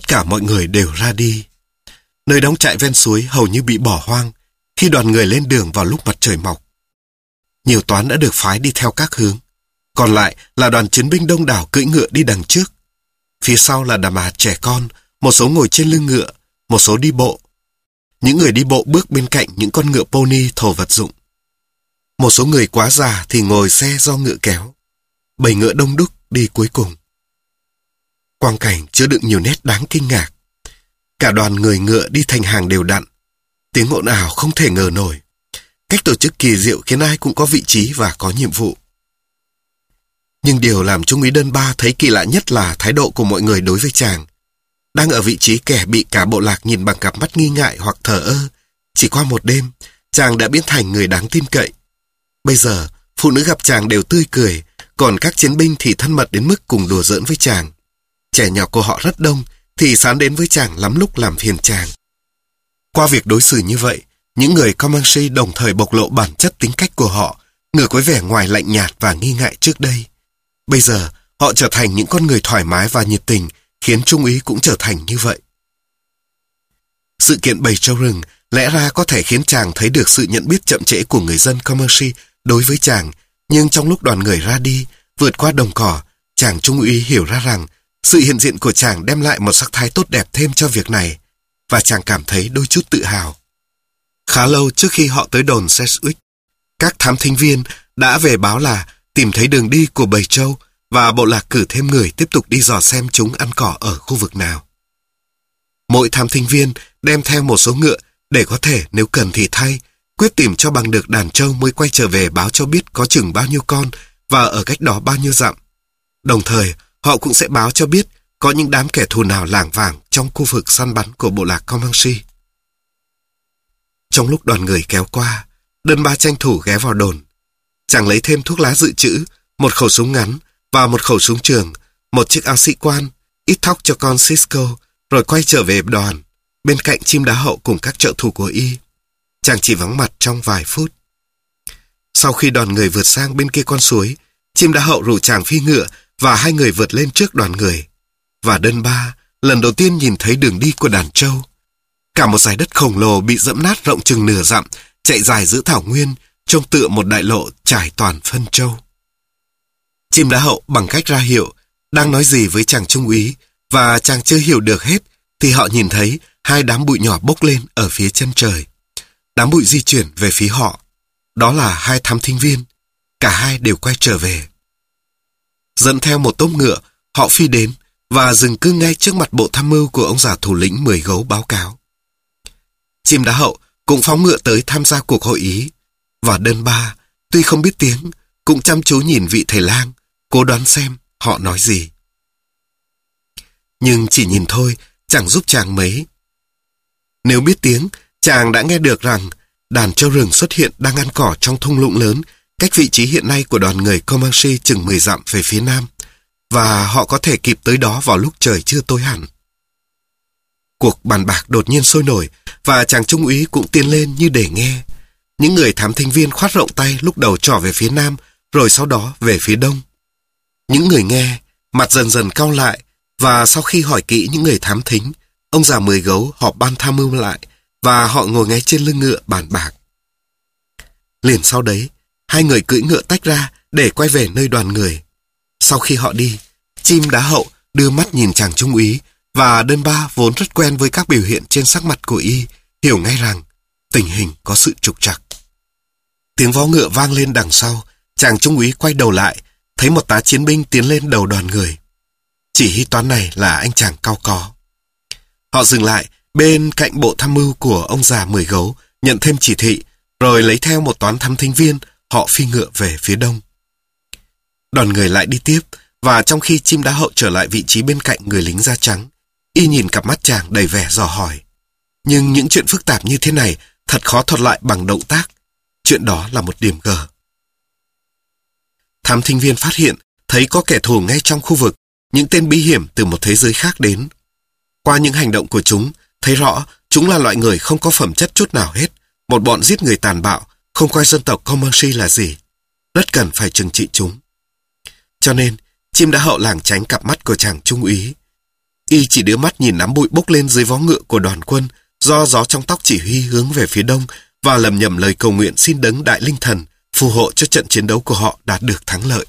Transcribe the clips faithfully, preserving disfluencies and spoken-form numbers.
tất cả mọi người đều ra đi. Nơi đóng trại ven suối hầu như bị bỏ hoang khi đoàn người lên đường vào lúc mặt trời mọc. Nhiều toán đã được phái đi theo các hướng. Còn lại là đoàn chiến binh đông đảo cưỡi ngựa đi đằng trước. Phía sau là đàn bà trẻ con, một số ngồi trên lưng ngựa, một số đi bộ. Những người đi bộ bước bên cạnh những con ngựa pony thồ vật dụng. Một số người quá già thì ngồi xe do ngựa kéo. Bầy ngựa đông đúc đi cuối cùng. Quang cảnh chứa đựng nhiều nét đáng kinh ngạc. Cả đoàn người ngựa đi thành hàng đều đặn. Tiếng ồn ào không thể ngờ nổi. Cách tổ chức kỳ diệu khiến ai cũng có vị trí và có nhiệm vụ. Nhưng điều làm Trung úy Đơn Ba thấy kỳ lạ nhất là thái độ của mọi người đối với chàng. Đang ở vị trí kẻ bị cả bộ lạc nhìn bằng cặp mắt nghi ngại hoặc thờ ơ, chỉ qua một đêm, chàng đã biến thành người đáng tin cậy. Bây giờ, phụ nữ gặp chàng đều tươi cười, còn các chiến binh thì thân mật đến mức cùng đùa giỡn với chàng. Trẻ nhỏ của họ rất đông, thì sán đến với chàng lắm lúc làm phiền chàng. Qua việc đối xử như vậy, những người Comanche đồng thời bộc lộ bản chất tính cách của họ, ngược với vẻ ngoài lạnh nhạt và nghi ngại trước đây. Bây giờ, họ trở thành những con người thoải mái và nhiệt tình, khiến Trung úy cũng trở thành như vậy. Sự kiện bầy trâu rừng lẽ ra có thể khiến chàng thấy được sự nhận biết chậm trễ của người dân Comanche đối với chàng, nhưng trong lúc đoàn người ra đi, vượt qua đồng cỏ, chàng Trung úy hiểu ra rằng sự hiện diện của chàng đem lại một sắc thái tốt đẹp thêm cho việc này, và chàng cảm thấy đôi chút tự hào. Khá lâu trước khi họ tới đồn Sedgwick, các thám thính viên đã về báo là tìm thấy đường đi của bầy trâu và bộ lạc cử thêm người tiếp tục đi dò xem chúng ăn cỏ ở khu vực nào. Mỗi thám thính viên đem theo một số ngựa để có thể nếu cần thì thay, quyết tìm cho bằng được đàn trâu mới quay trở về báo cho biết có chừng bao nhiêu con và ở cách đó bao nhiêu dặm. Đồng thời, họ cũng sẽ báo cho biết có những đám kẻ thù nào lảng vảng trong khu vực săn bắn của bộ lạc Comanche. Trong lúc đoàn người kéo qua, Đơn Ba tranh thủ ghé vào đồn. Chàng lấy thêm thuốc lá dự trữ, một khẩu súng ngắn và một khẩu súng trường, một chiếc áo sĩ quan, ít thóc cho con Cisco, rồi quay trở về đoàn, bên cạnh Chim Đá Hậu cùng các trợ thủ của y. Chàng chỉ vắng mặt trong vài phút. Sau khi đoàn người vượt sang bên kia con suối, Chim Đá Hậu rủ chàng phi ngựa và hai người vượt lên trước đoàn người. Và Đơn Ba lần đầu tiên nhìn thấy đường đi của đàn trâu. Cả một dải đất khổng lồ bị dẫm nát rộng chừng nửa dặm, chạy dài giữa thảo nguyên, trông tựa một đại lộ trải toàn phân trâu. Chim Đá Hậu bằng cách ra hiệu đang nói gì với chàng trung úy, và chàng chưa hiểu được hết thì họ nhìn thấy hai đám bụi nhỏ bốc lên ở phía chân trời. Đám bụi di chuyển về phía họ. Đó là hai thám thính viên. Cả hai đều quay trở về. Dẫn theo một tốp ngựa, họ phi đến và dừng cư ngay trước mặt bộ tham mưu của ông già thủ lĩnh mười gấu báo cáo. Chim Đá Hậu cũng phóng ngựa tới tham gia cuộc hội ý, và Đơn Ba, tuy không biết tiếng, cũng chăm chú nhìn vị thầy lang, cố đoán xem họ nói gì. Nhưng chỉ nhìn thôi, chẳng giúp chàng mấy. Nếu biết tiếng, chàng đã nghe được rằng đàn trâu rừng xuất hiện đang ăn cỏ trong thung lũng lớn, cách vị trí hiện nay của đoàn người Comanche chừng mười dặm về phía nam, và họ có thể kịp tới đó vào lúc trời chưa tối hẳn. Cuộc bàn bạc đột nhiên sôi nổi, và chàng trung úy cũng tiến lên như để nghe. Những người thám thính viên khoát rộng tay lúc đầu trỏ về phía nam, rồi sau đó về phía đông. Những người nghe, mặt dần dần cau lại, và sau khi hỏi kỹ những người thám thính, ông già mười gấu họp ban tham mưu lại, và họ ngồi ngay trên lưng ngựa bàn bạc. Liền sau đấy, hai người cưỡi ngựa tách ra để quay về nơi đoàn người. Sau khi họ đi, Chim Đá Hậu đưa mắt nhìn chàng trung úy, và Đơn Ba vốn rất quen với các biểu hiện trên sắc mặt của y, hiểu ngay rằng tình hình có sự trục trặc. Tiếng vó ngựa vang lên đằng sau, chàng trung úy quay đầu lại, thấy một tá chiến binh tiến lên đầu đoàn người. Chỉ huy toán này là anh chàng cao có. Họ dừng lại bên cạnh bộ tham mưu của ông già mười gấu, nhận thêm chỉ thị, rồi lấy theo một toán thám thính viên, họ phi ngựa về phía đông. Đoàn người lại đi tiếp, và trong khi Chim Đá Hậu trở lại vị trí bên cạnh người lính da trắng, y nhìn cặp mắt chàng đầy vẻ dò hỏi. Nhưng những chuyện phức tạp như thế này thật khó thuật lại bằng động tác. Chuyện đó là một điểm gờ. Thám thính viên phát hiện thấy có kẻ thù ngay trong khu vực, những tên bí hiểm từ một thế giới khác đến. Qua những hành động của chúng, thấy rõ chúng là loại người không có phẩm chất chút nào hết, một bọn giết người tàn bạo, không coi dân tộc Comanche là gì. Rất cần phải trừng trị chúng. Cho nên, Chim Đá Hậu lảng tránh cặp mắt của chàng trung úy. Y chỉ đưa mắt nhìn nắm bụi bốc lên dưới vó ngựa của đoàn quân, do gió trong tóc chỉ huy hướng về phía đông, và lầm nhầm lời cầu nguyện xin đấng đại linh thần phù hộ cho trận chiến đấu của họ đạt được thắng lợi.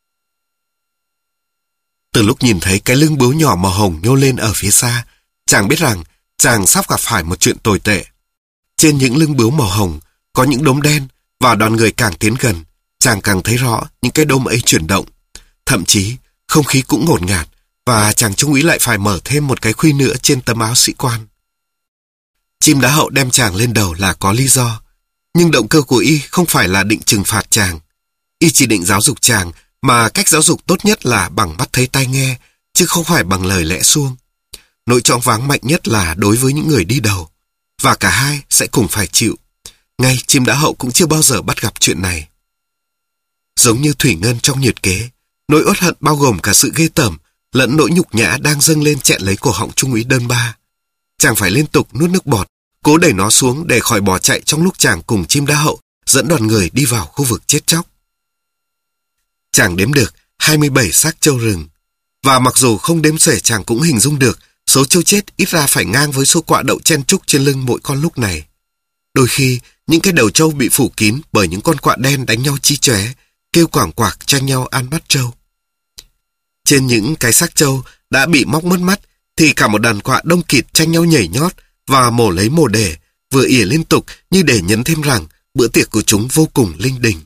Từ lúc nhìn thấy cái lưng bướu nhỏ màu hồng nhô lên ở phía xa, chàng biết rằng chàng sắp gặp phải một chuyện tồi tệ. Trên những lưng bướu màu hồng có những đốm đen, và đoàn người càng tiến gần, chàng càng thấy rõ những cái đốm ấy chuyển động. Thậm chí không khí cũng ngột ngạt, và chàng trung úy lại phải mở thêm một cái khuy nữa trên tấm áo sĩ quan. Chim đá hậu đem chàng lên đầu là có lý do, nhưng động cơ của y không phải là định trừng phạt chàng. Y chỉ định giáo dục chàng, mà cách giáo dục tốt nhất là bằng mắt thấy tai nghe, chứ không phải bằng lời lẽ suông. Nỗi choáng váng mạnh nhất là đối với những người đi đầu, và cả hai sẽ cùng phải chịu. Ngay chim đá hậu cũng chưa bao giờ bắt gặp chuyện này. Giống như thủy ngân trong nhiệt kế, nỗi uất hận bao gồm cả sự ghê tởm lẫn nỗi nhục nhã đang dâng lên chẹn lấy cổ họng trung úy đơn ba. Chàng phải liên tục nuốt nước bọt, cố đẩy nó xuống để khỏi bỏ chạy trong lúc chàng cùng chim đá hậu dẫn đoàn người đi vào khu vực chết chóc. Chàng đếm được hai mươi bảy xác trâu rừng, và mặc dù không đếm xuể chàng cũng hình dung được số trâu chết ít ra phải ngang với số quạ đậu chen chúc trên lưng mỗi con lúc này. Đôi khi, những cái đầu trâu bị phủ kín bởi những con quạ đen đánh nhau chí chóe, kêu quảng quạc tranh nhau ăn mắt trâu. Trên những cái xác trâu đã bị móc mất mắt, thì cả một đàn quạ đông kịt tranh nhau nhảy nhót và mổ lấy mổ để, vừa ỉa liên tục như để nhấn thêm rằng bữa tiệc của chúng vô cùng linh đình.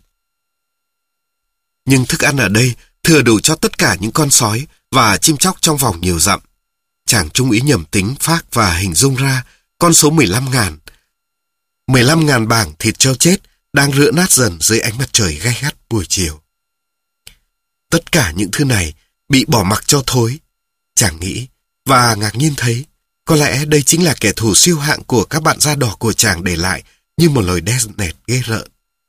Nhưng thức ăn ở đây thừa đủ cho tất cả những con sói và chim chóc trong vòng nhiều dặm. Chàng trung úy nhẩm tính phác và hình dung ra con số mười lăm ngàn. mười lăm ngàn bảng thịt trâu chết đang rữa nát dần dưới ánh mặt trời gay gắt buổi chiều. Tất cả những thứ này bị bỏ mặc cho thối. Chàng nghĩ và ngạc nhiên thấy có lẽ đây chính là kẻ thù siêu hạng của các bạn da đỏ của chàng để lại như một lời đe nẹt ghê rợn.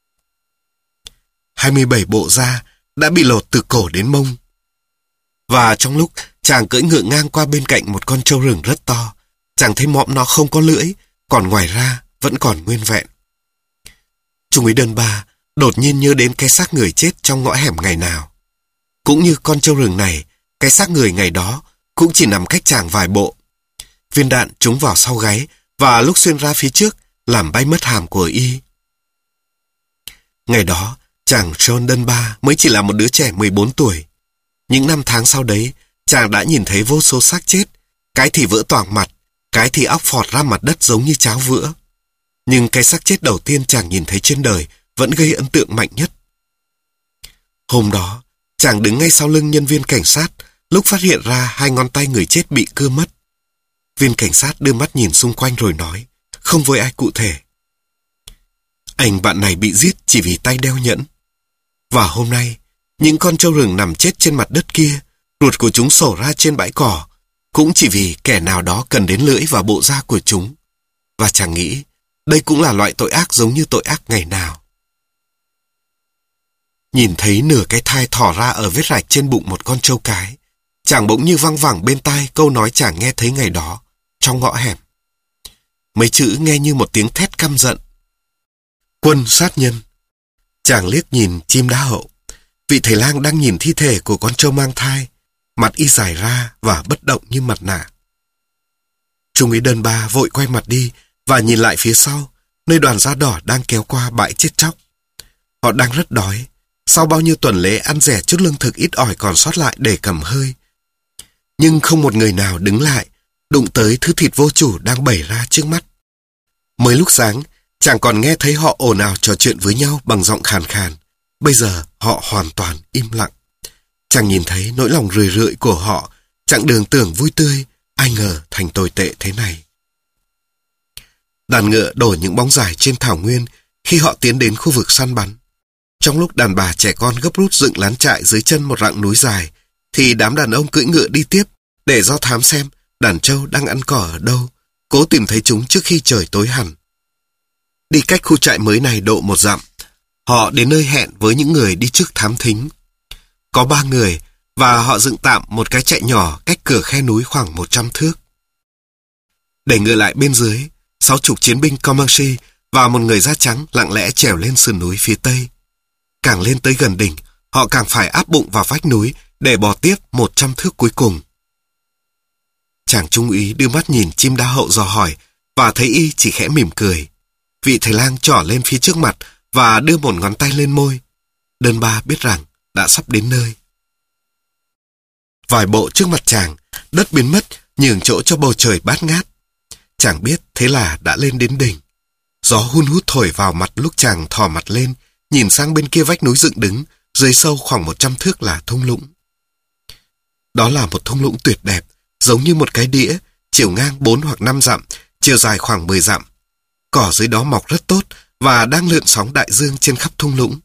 hai mươi bảy bộ da đã bị lột từ cổ đến mông. Và trong lúc chàng cưỡi ngựa ngang qua bên cạnh một con trâu rừng rất to, chàng thấy mõm nó không có lưỡi, còn ngoài ra vẫn còn nguyên vẹn. Trung úy đơn ba đột nhiên nhớ đến cái xác người chết trong ngõ hẻm ngày nào. Cũng như con trâu rừng này, cái xác người ngày đó cũng chỉ nằm cách chàng vài bộ. Viên đạn trúng vào sau gáy và lúc xuyên ra phía trước làm bay mất hàm của y. Ngày đó, chàng John đơn ba mới chỉ là một đứa trẻ mười bốn tuổi. Những năm tháng sau đấy, chàng đã nhìn thấy vô số xác chết, cái thì vỡ toang mặt, cái thì óc phọt ra mặt đất giống như cháo vữa. Nhưng cái xác chết đầu tiên chàng nhìn thấy trên đời vẫn gây ấn tượng mạnh nhất. Hôm đó, chàng đứng ngay sau lưng nhân viên cảnh sát lúc phát hiện ra hai ngón tay người chết bị cưa mất. Viên cảnh sát đưa mắt nhìn xung quanh rồi nói, không với ai cụ thể: anh bạn này bị giết chỉ vì tay đeo nhẫn. Và hôm nay, những con trâu rừng nằm chết trên mặt đất kia, ruột của chúng sổ ra trên bãi cỏ, cũng chỉ vì kẻ nào đó cần đến lưỡi và bộ da của chúng. Và chàng nghĩ, đây cũng là loại tội ác giống như tội ác ngày nào. Nhìn thấy nửa cái thai thỏ ra ở vết rạch trên bụng một con trâu cái, chàng bỗng như văng vẳng bên tai câu nói chàng nghe thấy ngày đó, trong ngõ hẻm. Mấy chữ nghe như một tiếng thét căm giận: quân sát nhân. Chàng liếc nhìn chim đá hậu. Vị thầy lang đang nhìn thi thể của con trâu mang thai, mặt y dài ra và bất động như mặt nạ. Trung úy đơn ba vội quay mặt đi và nhìn lại phía sau, nơi đoàn da đỏ đang kéo qua bãi chết chóc. Họ đang rất đói, sau bao nhiêu tuần lễ ăn rẻ chút lương thực ít ỏi còn sót lại để cầm hơi. Nhưng không một người nào đứng lại, đụng tới thứ thịt vô chủ đang bày ra trước mắt. Mới lúc sáng, chàng còn nghe thấy họ ồn ào trò chuyện với nhau bằng giọng khàn khàn. Bây giờ họ hoàn toàn im lặng. Chàng nhìn thấy nỗi lòng rười rượi của họ, chặng đường tưởng vui tươi, ai ngờ thành tồi tệ thế này. Đàn ngựa đổ những bóng dài trên thảo nguyên khi họ tiến đến khu vực săn bắn. Trong lúc đàn bà trẻ con gấp rút dựng lán trại dưới chân một rặng núi dài, thì đám đàn ông cưỡi ngựa đi tiếp để do thám xem đàn trâu đang ăn cỏ ở đâu, cố tìm thấy chúng trước khi trời tối hẳn. Đi cách khu trại mới này độ một dặm, họ đến nơi hẹn với những người đi trước thám thính. Có ba người, và họ dựng tạm một cái trại nhỏ cách cửa khe núi khoảng một trăm thước. Để ngựa lại bên dưới, sáu chục chiến binh Comanche và một người da trắng lặng lẽ trèo lên sườn núi phía tây. Càng lên tới gần đỉnh, họ càng phải áp bụng vào vách núi để bò tiếp một trăm thước cuối cùng. Chàng trung úy đưa mắt nhìn chim đa hậu dò hỏi và thấy y chỉ khẽ mỉm cười. Vị thầy lang trỏ lên phía trước mặt và đưa một ngón tay lên môi. Đơn ba biết rằng đã sắp đến nơi. Vài bộ trước mặt chàng, đất biến mất, nhường chỗ cho bầu trời bát ngát. Chàng biết thế là đã lên đến đỉnh. Gió hun hút thổi vào mặt lúc chàng thò mặt lên, nhìn sang bên kia vách núi dựng đứng, dưới sâu khoảng một trăm thước là thung lũng. Đó là một thung lũng tuyệt đẹp, giống như một cái đĩa, chiều ngang bốn hoặc năm dặm, chiều dài khoảng mười dặm. Cỏ dưới đó mọc rất tốt và đang lượn sóng đại dương trên khắp thung lũng.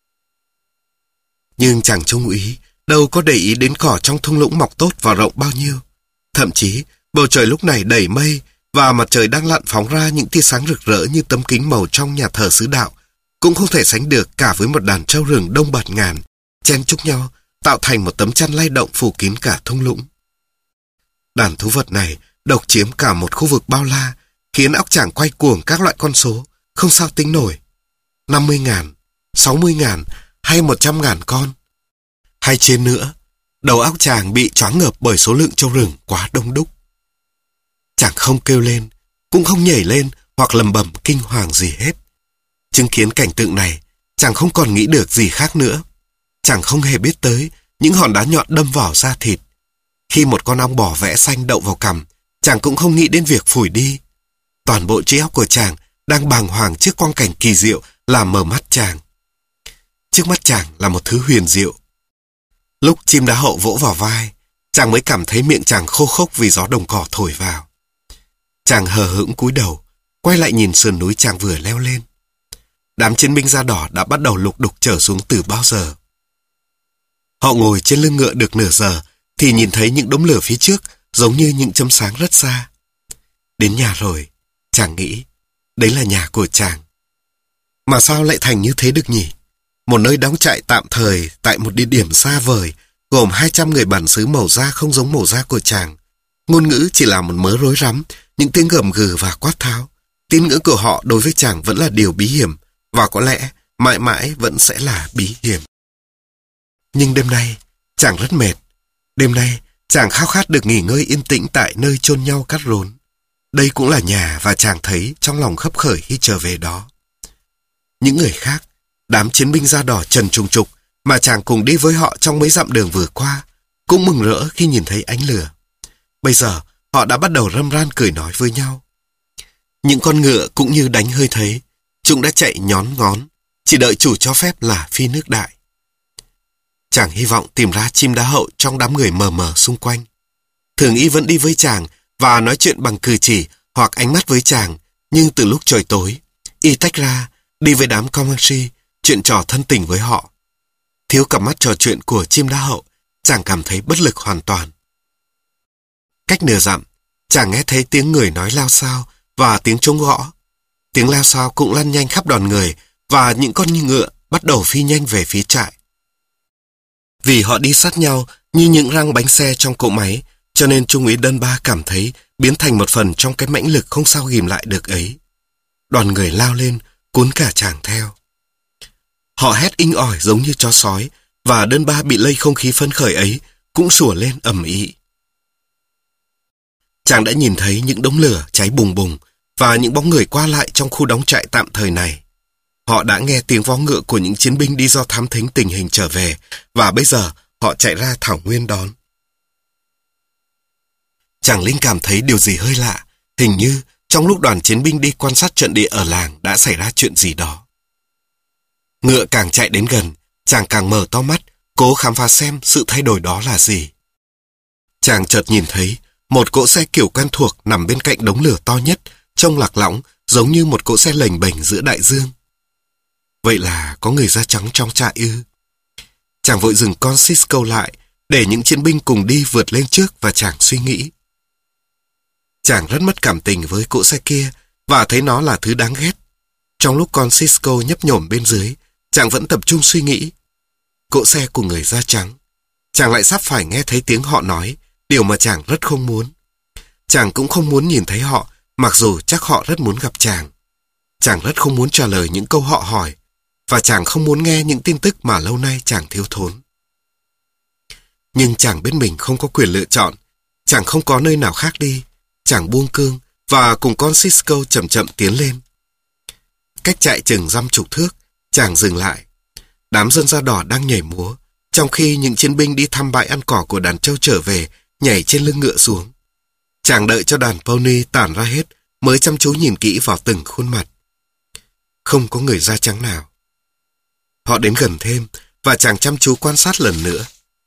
Nhưng chàng trung úy đâu có để ý đến cỏ trong thung lũng mọc tốt và rộng bao nhiêu. Thậm chí, bầu trời lúc này đầy mây và mặt trời đang lặn phóng ra những tia sáng rực rỡ như tấm kính màu trong nhà thờ xứ đạo, cũng không thể sánh được cả với một đàn trâu rừng đông bạt ngàn, chen chúc nhau, tạo thành một tấm chăn lay động phủ kín cả thung lũng. Đàn thú vật này độc chiếm cả một khu vực bao la, khiến óc chàng quay cuồng các loại con số, không sao tính nổi. năm mươi ngàn, sáu mươi ngàn hay một trăm ngàn con. Hay trên nữa, đầu óc chàng bị choáng ngợp bởi số lượng trâu rừng quá đông đúc. Chàng không kêu lên, cũng không nhảy lên hoặc lầm bầm kinh hoàng gì hết. Chứng kiến cảnh tượng này, chàng không còn nghĩ được gì khác nữa. Chàng không hề biết tới những hòn đá nhọn đâm vào da thịt. Khi một con ong bò vẽ xanh đậu vào cằm, chàng cũng không nghĩ đến việc phủi đi. Toàn bộ trí óc của chàng đang bàng hoàng trước quang cảnh kỳ diệu làm mờ mắt chàng. Trước mắt chàng là một thứ huyền diệu. Lúc chim đá hậu vỗ vào vai, chàng mới cảm thấy miệng chàng khô khốc vì gió đồng cỏ thổi vào. Chàng hờ hững cúi đầu, quay lại nhìn sườn núi chàng vừa leo lên. Đám chiến binh da đỏ đã bắt đầu lục đục trở xuống từ bao giờ. Họ ngồi trên lưng ngựa được nửa giờ thì nhìn thấy những đống lửa phía trước giống như những chấm sáng rất xa. Đến nhà rồi, chàng nghĩ, đấy là nhà của chàng. Mà sao lại thành như thế được nhỉ? Một nơi đóng trại tạm thời tại một địa điểm xa vời, gồm hai trăm người bản xứ màu da không giống màu da của chàng. Ngôn ngữ chỉ là một mớ rối rắm, những tiếng gầm gừ và quát tháo. Tín ngưỡng của họ đối với chàng vẫn là điều bí hiểm, và có lẽ mãi mãi vẫn sẽ là bí hiểm. Nhưng đêm nay, chàng rất mệt. Đêm nay, chàng khao khát được nghỉ ngơi yên tĩnh tại nơi chôn nhau cắt rốn. Đây cũng là nhà và chàng thấy trong lòng khấp khởi khi trở về đó. Những người khác, đám chiến binh da đỏ trần trùng trục mà chàng cùng đi với họ trong mấy dặm đường vừa qua, cũng mừng rỡ khi nhìn thấy ánh lửa. Bây giờ, họ đã bắt đầu râm ran cười nói với nhau. Những con ngựa cũng như đánh hơi thấy, chúng đã chạy nhón ngón, chỉ đợi chủ cho phép là phi nước đại. Chàng hy vọng tìm ra chim đá hậu trong đám người mờ mờ xung quanh. Thường y vẫn đi với chàng và nói chuyện bằng cử chỉ hoặc ánh mắt với chàng, nhưng từ lúc trời tối, y tách ra, đi với đám Comanche, chuyện trò thân tình với họ. Thiếu cặp mắt trò chuyện của chim đá hậu, chàng cảm thấy bất lực hoàn toàn. Cách nửa dặm, chàng nghe thấy tiếng người nói lao xao và tiếng trống gõ. Tiếng lao xao cũng lăn nhanh khắp đoàn người và những con ngựa bắt đầu phi nhanh về phía trại. Vì họ đi sát nhau như những răng bánh xe trong cỗ máy, cho nên Trung úy Đơn Ba cảm thấy biến thành một phần trong cái mãnh lực không sao ghìm lại được ấy. Đoàn người lao lên, cuốn cả chàng theo. Họ hét inh ỏi giống như chó sói, và Đơn Ba bị lây không khí phấn khởi ấy, cũng sủa lên ầm ĩ. Chàng đã nhìn thấy những đống lửa cháy bùng bùng và những bóng người qua lại trong khu đóng trại tạm thời này. Họ đã nghe tiếng vó ngựa của những chiến binh đi do thám thính tình hình trở về, và bây giờ họ chạy ra thảo nguyên đón. Chàng Linh cảm thấy điều gì hơi lạ, hình như trong lúc đoàn chiến binh đi quan sát trận địa ở làng đã xảy ra chuyện gì đó. Ngựa càng chạy đến gần, chàng càng mở to mắt, cố khám phá xem sự thay đổi đó là gì. Chàng chợt nhìn thấy một cỗ xe kiểu quen thuộc nằm bên cạnh đống lửa to nhất, trông lạc lõng giống như một cỗ xe lềnh bềnh giữa đại dương. Vậy là có người da trắng trong trại ư? Chàng vội dừng con Cisco lại, để những chiến binh cùng đi vượt lên trước và chàng suy nghĩ. Chàng rất mất cảm tình với cỗ xe kia và thấy nó là thứ đáng ghét. Trong lúc con Cisco nhấp nhổm bên dưới, chàng vẫn tập trung suy nghĩ. Cỗ xe của người da trắng. Chàng lại sắp phải nghe thấy tiếng họ nói, điều mà chàng rất không muốn. Chàng cũng không muốn nhìn thấy họ, mặc dù chắc họ rất muốn gặp chàng. Chàng rất không muốn trả lời những câu họ hỏi, và chàng không muốn nghe những tin tức mà lâu nay chàng thiếu thốn. Nhưng chàng biết mình không có quyền lựa chọn. Chàng không có nơi nào khác đi. Chàng buông cương và cùng con Cisco chậm chậm tiến lên. Cách chạy chừng dăm chục thước, chàng dừng lại. Đám dân da đỏ đang nhảy múa, trong khi những chiến binh đi thăm bãi ăn cỏ của đàn trâu trở về, nhảy trên lưng ngựa xuống. Chàng đợi cho đàn pony tản ra hết, mới chăm chú nhìn kỹ vào từng khuôn mặt. Không có người da trắng nào. Họ đến gần thêm, và chàng chăm chú quan sát lần nữa.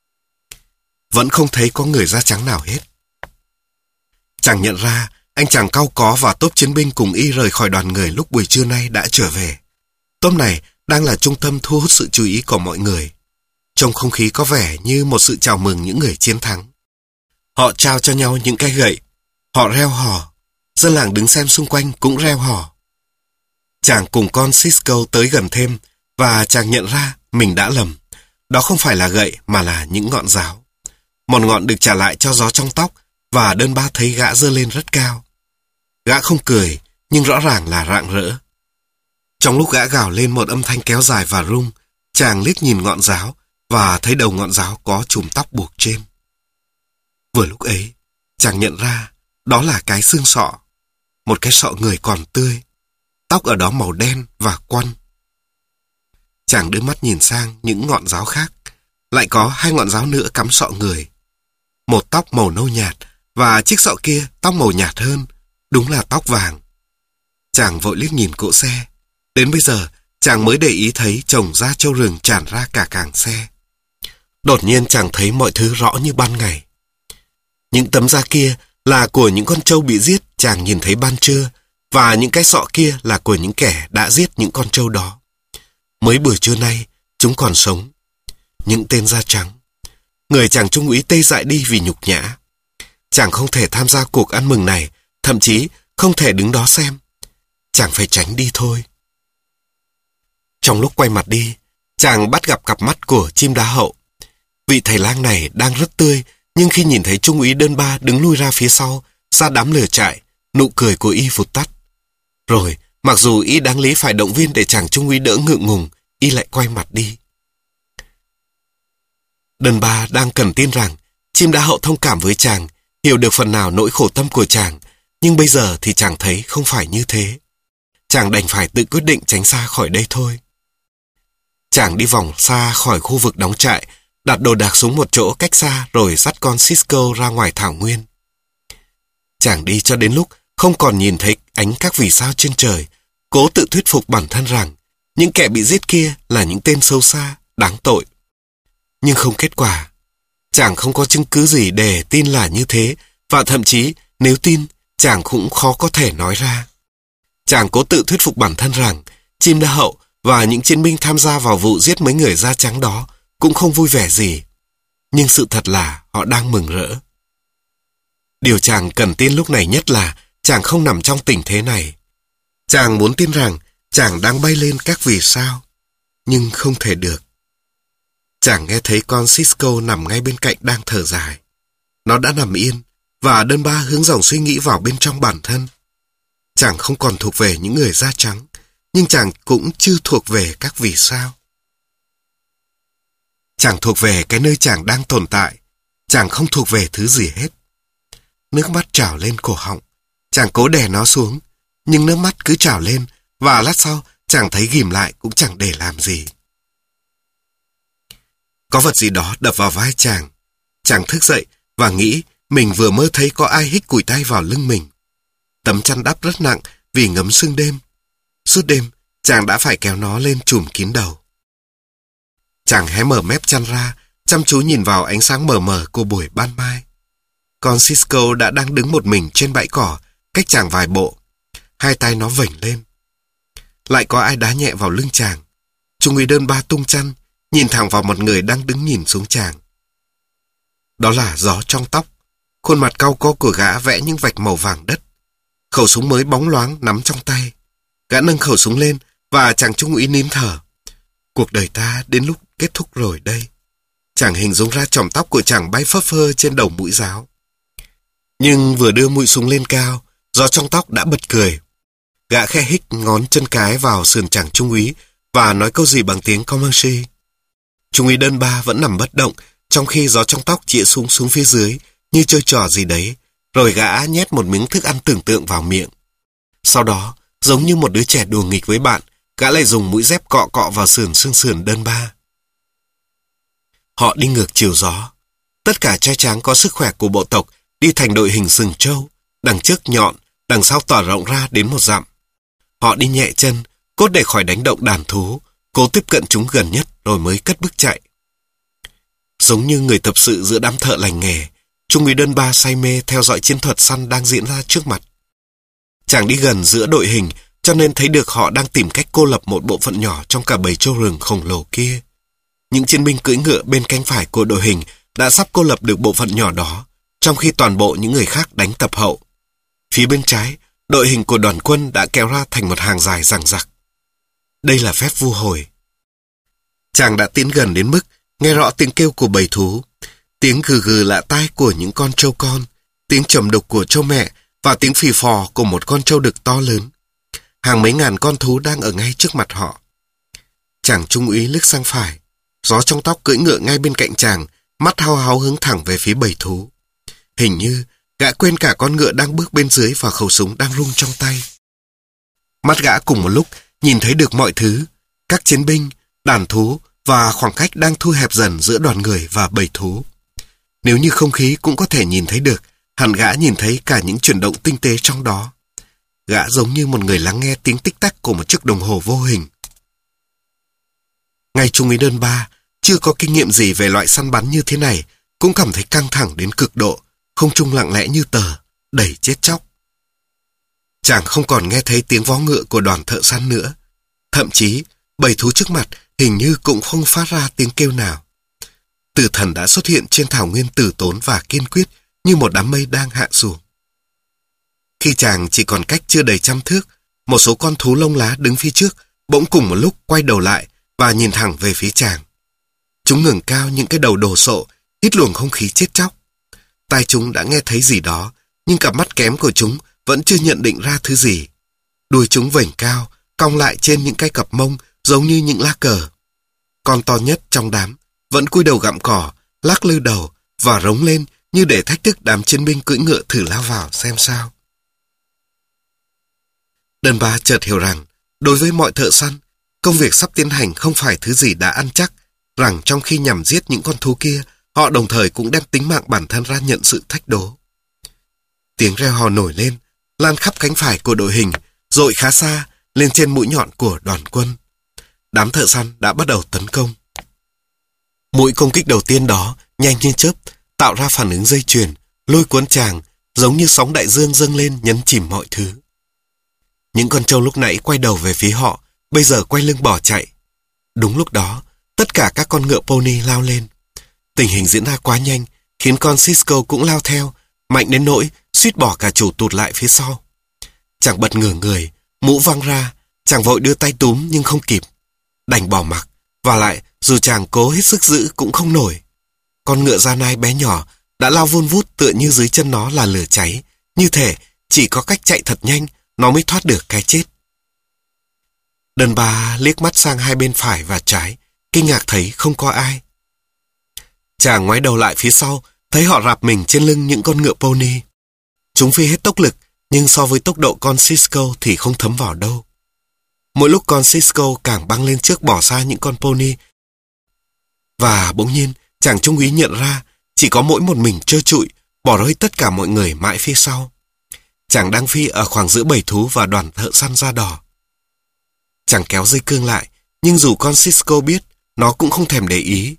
Vẫn không thấy có người da trắng nào hết. Chàng nhận ra, anh chàng cau có và tốp chiến binh cùng y rời khỏi đoàn người lúc buổi trưa nay đã trở về. Tốp này đang là trung tâm thu hút sự chú ý của mọi người. Trong không khí có vẻ như một sự chào mừng những người chiến thắng. Họ trao cho nhau những cái gậy. Họ reo hò. Dân làng đứng xem xung quanh cũng reo hò. Chàng cùng con Cisco tới gần thêm, và chàng nhận ra mình đã lầm. Đó không phải là gậy mà là những ngọn giáo. Một ngọn được trả lại cho gió trong tóc, và đơn ba thấy gã giơ lên rất cao. Gã không cười, nhưng rõ ràng là rạng rỡ. Trong lúc gã gào lên một âm thanh kéo dài và rung, chàng liếc nhìn ngọn giáo và thấy đầu ngọn giáo có chùm tóc buộc trên. Vừa lúc ấy, chàng nhận ra đó là cái xương sọ, một cái sọ người còn tươi, tóc ở đó màu đen và quăn. Chàng đưa mắt nhìn sang những ngọn giáo khác, lại có hai ngọn giáo nữa cắm sọ người. Một tóc màu nâu nhạt và chiếc sọ kia tóc màu nhạt hơn, đúng là tóc vàng. Chàng vội liếc nhìn cỗ xe. Đến bây giờ, chàng mới để ý thấy chồng da trâu rừng tràn ra cả càng xe. Đột nhiên chàng thấy mọi thứ rõ như ban ngày. Những tấm da kia là của những con trâu bị giết chàng nhìn thấy ban trưa, và những cái sọ kia là của những kẻ đã giết những con trâu đó. Mới buổi trưa nay, chúng còn sống. Những tên da trắng. Người chàng trung úy tê dại đi vì nhục nhã. Chàng không thể tham gia cuộc ăn mừng này, thậm chí không thể đứng đó xem. Chàng phải tránh đi thôi. Trong lúc quay mặt đi, chàng bắt gặp cặp mắt của chim đá hậu. Vị thầy lang này đang rất tươi, nhưng khi nhìn thấy trung úy đơn ba đứng lui ra phía sau, ra đám lửa trại, nụ cười của y vụt tắt. Rồi, mặc dù y đáng lý phải động viên để chàng trung úy đỡ ngượng ngùng, y lại quay mặt đi. Đơn ba đang cần tin rằng chim đá hậu thông cảm với chàng, hiểu được phần nào nỗi khổ tâm của chàng, nhưng bây giờ thì chàng thấy không phải như thế. Chàng đành phải tự quyết định tránh xa khỏi đây thôi. Chàng đi vòng xa khỏi khu vực đóng trại, đặt đồ đạc xuống một chỗ cách xa rồi dắt con Cisco ra ngoài thảo nguyên. Chàng đi cho đến lúc không còn nhìn thấy ánh các vì sao trên trời, cố tự thuyết phục bản thân rằng những kẻ bị giết kia là những tên xấu xa, đáng tội. Nhưng không kết quả. Chàng không có chứng cứ gì để tin là như thế, và thậm chí nếu tin, chàng cũng khó có thể nói ra. Chàng cố tự thuyết phục bản thân rằng chim đa hậu và những chiến binh tham gia vào vụ giết mấy người da trắng đó cũng không vui vẻ gì. Nhưng sự thật là họ đang mừng rỡ. Điều chàng cần tin lúc này nhất là chàng không nằm trong tình thế này. Chàng muốn tin rằng chàng đang bay lên các vì sao, nhưng không thể được. Chàng nghe thấy con Cisco nằm ngay bên cạnh đang thở dài. Nó đã nằm yên, và đơn ba hướng dòng suy nghĩ vào bên trong bản thân. Chàng không còn thuộc về những người da trắng, nhưng chàng cũng chưa thuộc về các vì sao. Chàng thuộc về cái nơi chàng đang tồn tại. Chàng không thuộc về thứ gì hết. Nước mắt trào lên cổ họng. Chàng cố đè nó xuống, nhưng nước mắt cứ trào lên, và lát sau chàng thấy ghìm lại cũng chẳng để làm gì. Có vật gì đó đập vào vai chàng. Chàng thức dậy và nghĩ mình vừa mơ thấy có ai hít cùi tay vào lưng mình. Tấm chăn đắp rất nặng vì ngấm sương đêm. Suốt đêm, chàng đã phải kéo nó lên trùm kín đầu. Chàng hé mở mép chăn ra, chăm chú nhìn vào ánh sáng mờ mờ của buổi ban mai. Con Cisco đã đang đứng một mình trên bãi cỏ, cách chàng vài bộ. Hai tay nó vểnh lên. Lại có ai đá nhẹ vào lưng chàng. Trung úy đơn ba tung chăn, nhìn thẳng vào một người đang đứng nhìn xuống chàng. Đó là gió trong tóc. Khuôn mặt cau có của gã vẽ những vạch màu vàng đất. Khẩu súng mới bóng loáng nắm trong tay. Gã nâng khẩu súng lên và chàng trung úy nín thở. Cuộc đời ta đến lúc kết thúc rồi đây. Chàng hình dung ra chòm tóc của chàng bay phấp phơ trên đầu mũi giáo. Nhưng vừa đưa mũi súng lên cao, gió trong tóc đã bật cười. Gã khe hích ngón chân cái vào sườn chàng trung úy và nói câu gì bằng tiếng Comanche. Trung úy đơn ba vẫn nằm bất động, trong khi gió trong tóc chĩa súng xuống phía dưới, như chơi trò gì đấy, rồi gã nhét một miếng thức ăn tưởng tượng vào miệng. Sau đó, giống như một đứa trẻ đùa nghịch với bạn, gã lại dùng mũi dép cọ cọ vào sườn xương sườn đơn ba. Họ đi ngược chiều gió. Tất cả trai tráng có sức khỏe của bộ tộc đi thành đội hình sừng trâu, đằng trước nhọn, đằng sau tỏa rộng ra đến một dặm. Họ đi nhẹ chân, cốt để khỏi đánh động đàn thú, cố tiếp cận chúng gần nhất rồi mới cất bước chạy. Giống như người tập sự giữa đám thợ lành nghề, Trung úy Đơn Ba say mê theo dõi chiến thuật săn đang diễn ra trước mặt. Chàng đi gần giữa đội hình cho nên thấy được họ đang tìm cách cô lập một bộ phận nhỏ trong cả bầy trâu rừng khổng lồ kia. Những chiến binh cưỡi ngựa bên cánh phải của đội hình đã sắp cô lập được bộ phận nhỏ đó, trong khi toàn bộ những người khác đánh tập hậu. Phía bên trái, đội hình của đoàn quân đã kéo ra thành một hàng dài dằng dặc. Đây là phép vu hồi. Chàng đã tiến gần đến mức nghe rõ tiếng kêu của bầy thú, tiếng gừ gừ lạ tai của những con trâu con, tiếng trầm đục của trâu mẹ và tiếng phì phò của một con trâu đực to lớn. Hàng mấy ngàn con thú đang ở ngay trước mặt họ. Chàng trung úy liếc sang phải, gió trong tóc cưỡi ngựa ngay bên cạnh chàng, mắt hao háo hướng thẳng về phía bầy thú. Hình như gã quên cả con ngựa đang bước bên dưới và khẩu súng đang rung trong tay. Mắt gã cùng một lúc nhìn thấy được mọi thứ, các chiến binh, đàn thú và khoảng cách đang thu hẹp dần giữa đoàn người và bầy thú. Nếu như không khí cũng có thể nhìn thấy được, hẳn gã nhìn thấy cả những chuyển động tinh tế trong đó. Gã giống như một người lắng nghe tiếng tích tắc của một chiếc đồng hồ vô hình. Ngay Trung úy Đơn Ba, chưa có kinh nghiệm gì về loại săn bắn như thế này, cũng cảm thấy căng thẳng đến cực độ, không trung lặng lẽ như tờ, đầy chết chóc. Chàng không còn nghe thấy tiếng vó ngựa của đoàn thợ săn nữa. Thậm chí, bầy thú trước mặt hình như cũng không phát ra tiếng kêu nào. Tử thần đã xuất hiện trên thảo nguyên từ tốn và kiên quyết như một đám mây đang hạ xuống. Khi chàng chỉ còn cách chưa đầy trăm thước, một số con thú lông lá đứng phía trước bỗng cùng một lúc quay đầu lại và nhìn thẳng về phía chàng. Chúng ngẩng cao những cái đầu đồ sộ, hít luồng không khí chết chóc. Tai chúng đã nghe thấy gì đó, nhưng cặp mắt kém của chúng vẫn chưa nhận định ra thứ gì. Đuôi chúng vểnh cao, cong lại trên những cái cặp mông giống như những lá cờ. Con to nhất trong đám vẫn cúi đầu gặm cỏ, lắc lư đầu và rống lên như để thách thức đám chiến binh cưỡi ngựa thử lao vào xem sao. Đơn Ba chợt hiểu rằng, đối với mọi thợ săn, công việc sắp tiến hành không phải thứ gì đã ăn chắc, rằng trong khi nhằm giết những con thú kia, họ đồng thời cũng đem tính mạng bản thân ra nhận sự thách đố. Tiếng reo hò nổi lên, lan khắp cánh phải của đội hình, dội khá xa, lên trên mũi nhọn của đoàn quân. Đám thợ săn đã bắt đầu tấn công. Mũi công kích đầu tiên đó, nhanh như chớp, tạo ra phản ứng dây chuyền, lôi cuốn chàng, giống như sóng đại dương dâng lên nhấn chìm mọi thứ. Những con trâu lúc nãy quay đầu về phía họ, bây giờ quay lưng bỏ chạy. Đúng lúc đó, tất cả các con ngựa pony lao lên. Tình hình diễn ra quá nhanh, khiến con Cisco cũng lao theo, mạnh đến nỗi suýt bỏ cả chủ tụt lại phía sau. Chàng bật ngửa người, mũ văng ra, chàng vội đưa tay túm nhưng không kịp. Đành bỏ mặc, và lại dù chàng cố hết sức giữ cũng không nổi. Con ngựa da nai bé nhỏ đã lao vun vút tựa như dưới chân nó là lửa cháy, như thể chỉ có cách chạy thật nhanh nó mới thoát được cái chết. Đơn Ba liếc mắt sang hai bên phải và trái, kinh ngạc thấy không có ai. Chàng ngoái đầu lại phía sau, thấy họ rạp mình trên lưng những con ngựa pony. Chúng phi hết tốc lực, nhưng so với tốc độ con Cisco thì không thấm vào đâu. Mỗi lúc con Cisco càng băng lên trước bỏ xa những con pony. Và bỗng nhiên, chàng trung úy nhận ra chỉ có mỗi một mình trơ trụi, bỏ rơi tất cả mọi người mãi phía sau. Chàng đang phi ở khoảng giữa bầy thú và đoàn thợ săn da đỏ. Chàng kéo dây cương lại, nhưng dù con Cisco biết, nó cũng không thèm để ý.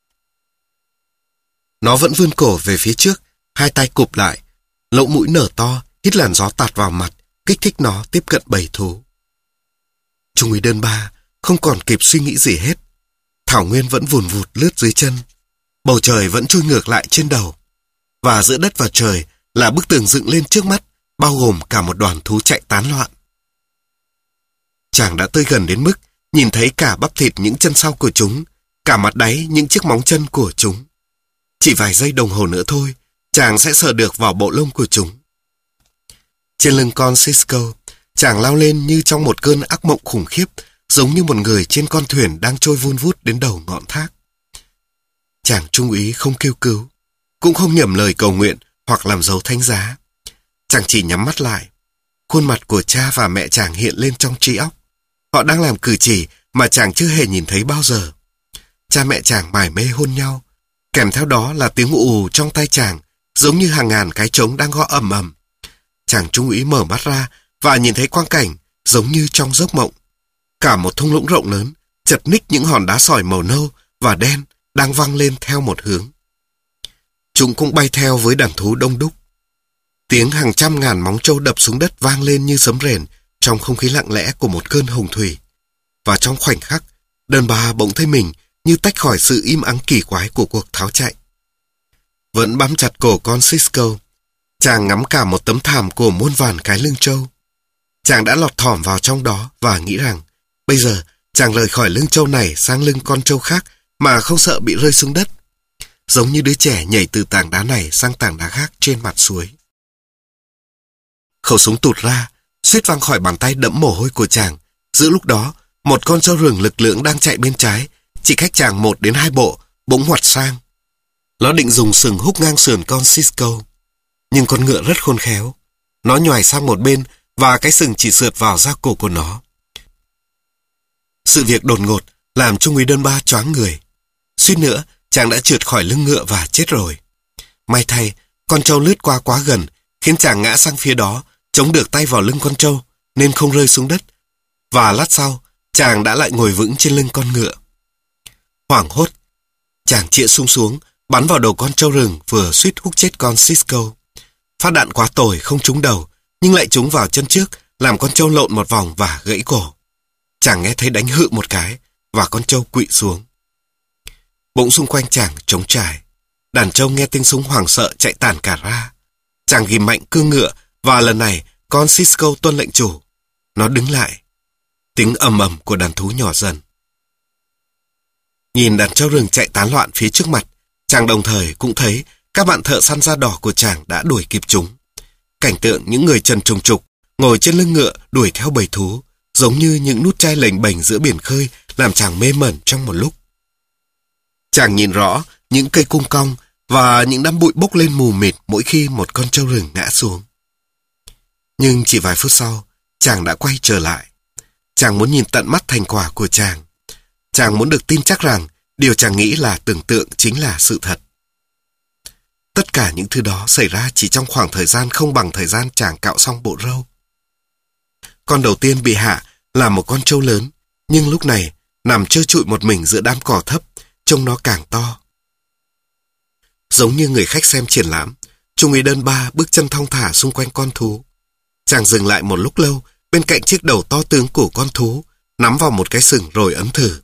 Nó vẫn vươn cổ về phía trước, hai tay cụp lại, lỗ mũi nở to, hít làn gió tạt vào mặt, kích thích nó tiếp cận bầy thú. Trung úy Đơn Ba không còn kịp suy nghĩ gì hết. Thảo nguyên vẫn vùn vụt lướt dưới chân, bầu trời vẫn trôi ngược lại trên đầu, và giữa đất và trời là bức tường dựng lên trước mắt, bao gồm cả một đoàn thú chạy tán loạn. Chàng đã tới gần đến mức nhìn thấy cả bắp thịt những chân sau của chúng, cả mặt đáy những chiếc móng chân của chúng. Chỉ vài giây đồng hồ nữa thôi, chàng sẽ sờ được vào bộ lông của chúng. Trên lưng con Cisco, chàng lao lên như trong một cơn ác mộng khủng khiếp, giống như một người trên con thuyền đang trôi vun vút đến đầu ngọn thác. Chàng trung úy không kêu cứu. cũng không nhẩm lời cầu nguyện hoặc làm dấu thánh giá. Chàng chỉ nhắm mắt lại. Khuôn mặt của cha và mẹ chàng hiện lên trong trí óc. Họ đang làm cử chỉ mà chàng chưa hề nhìn thấy bao giờ. Cha mẹ chàng mải mê hôn nhau. Kèm theo đó là tiếng ù trong tay chàng, giống như hàng ngàn cái trống đang gõ ầm ầm. Chàng trung úy mở mắt ra và nhìn thấy quang cảnh giống như trong giấc mộng. Cả một thung lũng rộng lớn, chật ních những hòn đá sỏi màu nâu và đen đang văng lên theo một hướng. Chúng cũng bay theo với đàn thú đông đúc. Tiếng hàng trăm ngàn móng trâu đập xuống đất vang lên như sấm rền trong không khí lặng lẽ của một cơn hồng thủy. Và trong khoảnh khắc, đàn bà bỗng thấy mình như tách khỏi sự im ắng kỳ quái của cuộc tháo chạy. Vẫn bám chặt cổ con Cisco, chàng ngắm cả một tấm thảm của muôn vàn cái lưng trâu. Chàng đã lọt thỏm vào trong đó và nghĩ rằng bây giờ chàng rời khỏi lưng trâu này sang lưng con trâu khác mà không sợ bị rơi xuống đất, giống như đứa trẻ nhảy từ tảng đá này sang tảng đá khác trên mặt suối. Khẩu súng tụt ra, suýt văng khỏi bàn tay đẫm mồ hôi của chàng. Giữa lúc đó, một con trâu rừng lực lưỡng đang chạy bên trái, chỉ cách chàng một đến hai bộ, bỗng ngoặt sang. Nó định dùng sừng húc ngang sườn con Cisco, nhưng con ngựa rất khôn khéo. Nó nhoài sang một bên và cái sừng chỉ sượt vào da cổ của nó. Sự việc đột ngột làm trung úy Đơn Ba choáng người. Suýt nữa, chàng đã trượt khỏi lưng ngựa và chết rồi. May thay, con trâu lướt qua quá gần, khiến chàng ngã sang phía đó, chống được tay vào lưng con trâu, nên không rơi xuống đất. Và lát sau, chàng đã lại ngồi vững trên lưng con ngựa. Hoảng hốt, chàng chĩa súng xuống, bắn vào đầu con trâu rừng vừa suýt húc chết con Cisco. Phát đạn quá tồi không trúng đầu, nhưng lại trúng vào chân trước, làm con trâu lộn một vòng và gãy cổ. Chàng nghe thấy đánh hự một cái, và con trâu quỵ xuống. Bỗng xung quanh chàng trống trải. Đàn trâu nghe tiếng súng hoảng sợ chạy tản cả ra. Chàng ghim mạnh cương ngựa, và lần này con Cisco tuân lệnh chủ. Nó đứng lại. Tiếng ầm ầm của đàn thú nhỏ dần. Nhìn đàn trâu rừng chạy tán loạn phía trước mặt, chàng đồng thời cũng thấy các bạn thợ săn da đỏ của chàng đã đuổi kịp chúng. Cảnh tượng những người trần trùng trục ngồi trên lưng ngựa đuổi theo bầy thú, giống như những nút chai lềnh bềnh giữa biển khơi, làm chàng mê mẩn trong một lúc. Chàng nhìn rõ những cây cung cong và những đám bụi bốc lên mù mịt mỗi khi một con trâu rừng ngã xuống. Nhưng chỉ vài phút sau, chàng đã quay trở lại. Chàng muốn nhìn tận mắt thành quả của chàng. Chàng muốn được tin chắc rằng điều chàng nghĩ là tưởng tượng chính là sự thật. Tất cả những thứ đó xảy ra chỉ trong khoảng thời gian không bằng thời gian chàng cạo xong bộ râu. Con đầu tiên bị hạ là một con trâu lớn, nhưng lúc này nằm trơ trụi một mình giữa đám cỏ thấp, trông nó càng to. Giống như người khách xem triển lãm, trung úy Đơn Ba bước chân thong thả xung quanh con thú. Chàng dừng lại một lúc lâu bên cạnh chiếc đầu to tướng của con thú, nắm vào một cái sừng rồi ấn thử.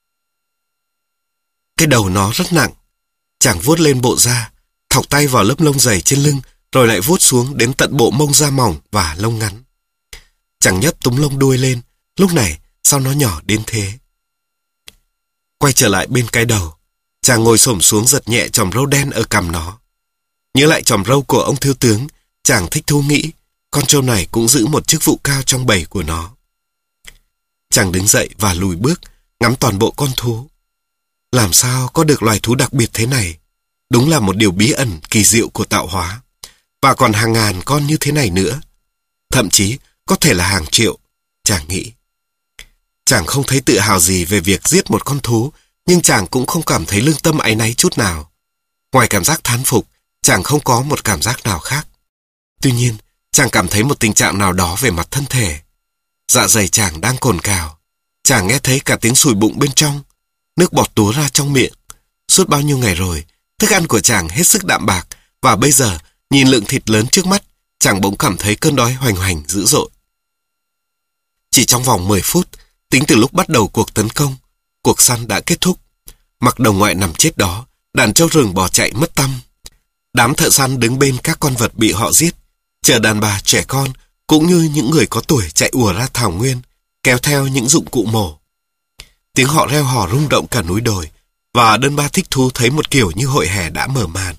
Cái đầu nó rất nặng. Chàng vuốt lên bộ da, thọc tay vào lớp lông dày trên lưng, rồi lại vuốt xuống đến tận bộ mông da mỏng và lông ngắn. Chàng nhấc túm lông đuôi lên, lúc này sao nó nhỏ đến thế? Quay trở lại bên cái đầu, chàng ngồi xổm xuống giật nhẹ chòm râu đen ở cằm nó. Nhớ lại chòm râu của ông thiếu tướng, chàng thích thú nghĩ con trâu này cũng giữ một chức vụ cao trong bầy của nó. Chàng đứng dậy và lùi bước, ngắm toàn bộ con thú. Làm sao có được loài thú đặc biệt thế này? Đúng là một điều bí ẩn kỳ diệu của tạo hóa. Và còn hàng ngàn con như thế này nữa. Thậm chí có thể là hàng triệu, chàng nghĩ. Chàng không thấy tự hào gì về việc giết một con thú, nhưng chàng cũng không cảm thấy lương tâm áy náy chút nào. Ngoài cảm giác thán phục, chàng không có một cảm giác nào khác. Tuy nhiên, chàng cảm thấy một tình trạng nào đó về mặt thân thể. Dạ dày chàng đang cồn cào. Chàng nghe thấy cả tiếng sùi bụng bên trong. Nước bọt túa ra trong miệng. Suốt bao nhiêu ngày rồi, thức ăn của chàng hết sức đạm bạc, và bây giờ, nhìn lượng thịt lớn trước mắt, chàng bỗng cảm thấy cơn đói hoành hành dữ dội. Chỉ trong vòng mười phút, tính từ lúc bắt đầu cuộc tấn công, cuộc săn đã kết thúc. Mặc đồng ngoại nằm chết đó, đàn trâu rừng bỏ chạy mất tăm. Đám thợ săn đứng bên các con vật bị họ giết, chờ đàn bà trẻ con, cũng như những người có tuổi chạy ùa ra thảo nguyên, kéo theo những dụng cụ mổ. Tiếng họ reo hò rung động cả núi đồi, và Đơn Ba thích thú thấy một kiểu như hội hè đã mở màn.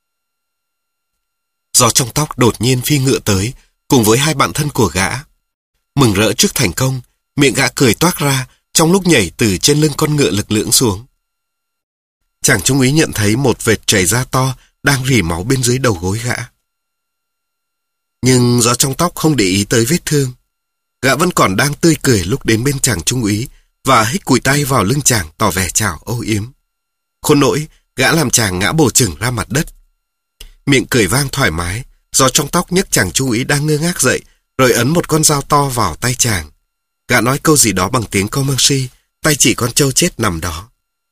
Gió trong tóc đột nhiên phi ngựa tới, cùng với hai bạn thân của gã. Mừng rỡ trước thành công, miệng gã cười toác ra trong lúc nhảy từ trên lưng con ngựa lực lưỡng xuống. Chàng trung úy nhận thấy một vệt chảy da to đang rỉ máu bên dưới đầu gối gã. Nhưng gió trong tóc không để ý tới vết thương. Gã vẫn còn đang tươi cười lúc đến bên chàng trung úy và hít cùi tay vào lưng chàng tỏ vẻ chào âu yếm. Khốn nỗi, gã làm chàng ngã bổ chừng ra mặt đất. Miệng cười vang thoải mái, gió trong tóc nhấc chàng trung úy đang ngơ ngác dậy, rồi ấn một con dao to vào tay chàng. Gã nói câu gì đó bằng tiếng Comanche, tay chỉ con trâu chết nằm đó.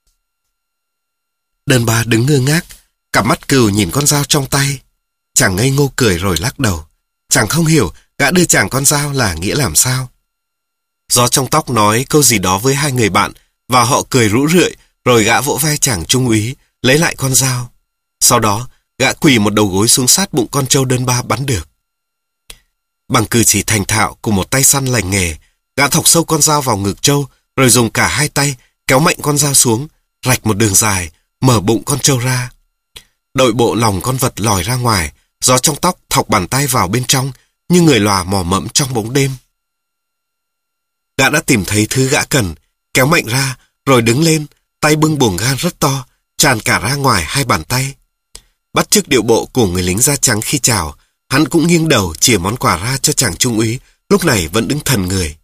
Đơn Ba đứng ngơ ngác, cặp mắt cừu nhìn con dao trong tay. Chàng ngây ngô cười rồi lắc đầu. Chàng không hiểu gã đưa chàng con dao là nghĩa làm sao. Gió trong tóc nói câu gì đó với hai người bạn và họ cười rũ rượi, rồi gã vỗ vai chàng trung úy, lấy lại con dao. Sau đó, gã quỳ một đầu gối xuống sát bụng con trâu Đơn Ba bắn được. Bằng cử chỉ thành thạo cùng một tay săn lành nghề, gã thọc sâu con dao vào ngực trâu, rồi dùng cả hai tay kéo mạnh con dao xuống, rạch một đường dài, mở bụng con trâu ra. Đội bộ lòng con vật lòi ra ngoài, gió trong tóc thọc bàn tay vào bên trong, như người lòa mò mẫm trong bóng đêm. Gã đã tìm thấy thứ gã cần, kéo mạnh ra, rồi đứng lên, tay bưng buồng gan rất to, tràn cả ra ngoài hai bàn tay. Bắt chước điệu bộ của người lính da trắng khi chào, hắn cũng nghiêng đầu chìa món quà ra cho chàng trung úy, lúc này vẫn đứng thần người.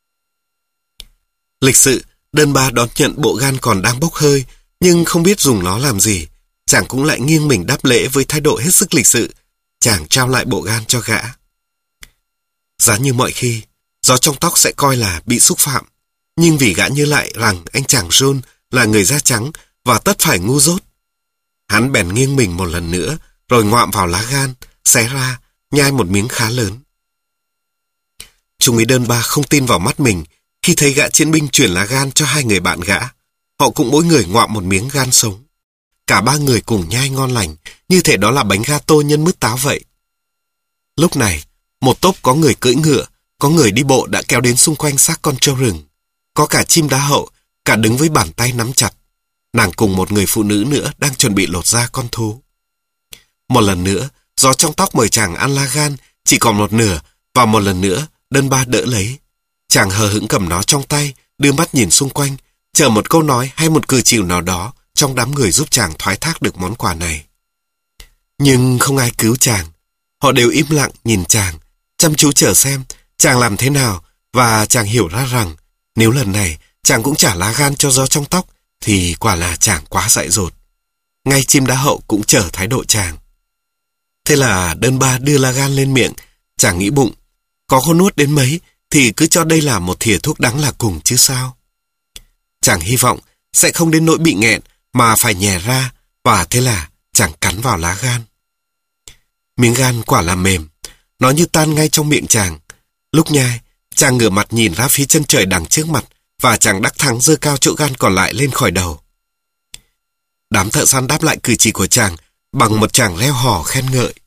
Lịch sự, Đơn Ba đón nhận bộ gan còn đang bốc hơi, nhưng không biết dùng nó làm gì. Chàng cũng lại nghiêng mình đáp lễ với thái độ hết sức lịch sự. Chàng trao lại bộ gan cho gã. Giá như mọi khi, gió trong tóc sẽ coi là bị xúc phạm, nhưng vì gã nhớ lại rằng anh chàng John là người da trắng và tất phải ngu dốt, hắn bèn nghiêng mình một lần nữa, rồi ngoạm vào lá gan, xé ra, nhai một miếng khá lớn. Trung úy Đơn Ba không tin vào mắt mình khi thấy gã chiến binh chuyển lá gan cho hai người bạn gã. Họ cũng mỗi người ngoạm một miếng gan sống. Cả ba người cùng nhai ngon lành, như thể đó là bánh gato nhân mứt táo vậy. Lúc này, một tốp có người cưỡi ngựa, có người đi bộ đã kéo đến xung quanh xác con trâu rừng. Có cả chim đá hậu, cả đứng với bàn tay nắm chặt. Nàng cùng một người phụ nữ nữa đang chuẩn bị lột da con thú. Một lần nữa, gió trong tóc mời chàng ăn lá gan, chỉ còn một nửa, và một lần nữa, Đơn Ba đỡ lấy. Chàng hờ hững cầm nó trong tay, đưa mắt nhìn xung quanh, chờ một câu nói hay một cử chỉ nào đó trong đám người giúp chàng thoái thác được món quà này. Nhưng không ai cứu chàng. Họ đều im lặng nhìn chàng, chăm chú chờ xem chàng làm thế nào, và chàng hiểu ra rằng nếu lần này chàng cũng trả lá gan cho gió trong tóc thì quả là chàng quá dại dột. Ngay chim đá hậu cũng chờ thái độ chàng. Thế là Đơn Ba đưa lá gan lên miệng. Chàng nghĩ bụng, có khôn nuốt đến mấy thì cứ cho đây là một thìa thuốc đắng là cùng chứ sao. Chàng hy vọng sẽ không đến nỗi bị nghẹn mà phải nhè ra, và thế là chàng cắn vào lá gan. Miếng gan quả là mềm, nó như tan ngay trong miệng chàng. Lúc nhai, chàng ngửa mặt nhìn ra phía chân trời đằng trước mặt, và chàng đắc thắng giơ cao chỗ gan còn lại lên khỏi đầu. Đám thợ săn đáp lại cử chỉ của chàng bằng một tràng reo hò khen ngợi.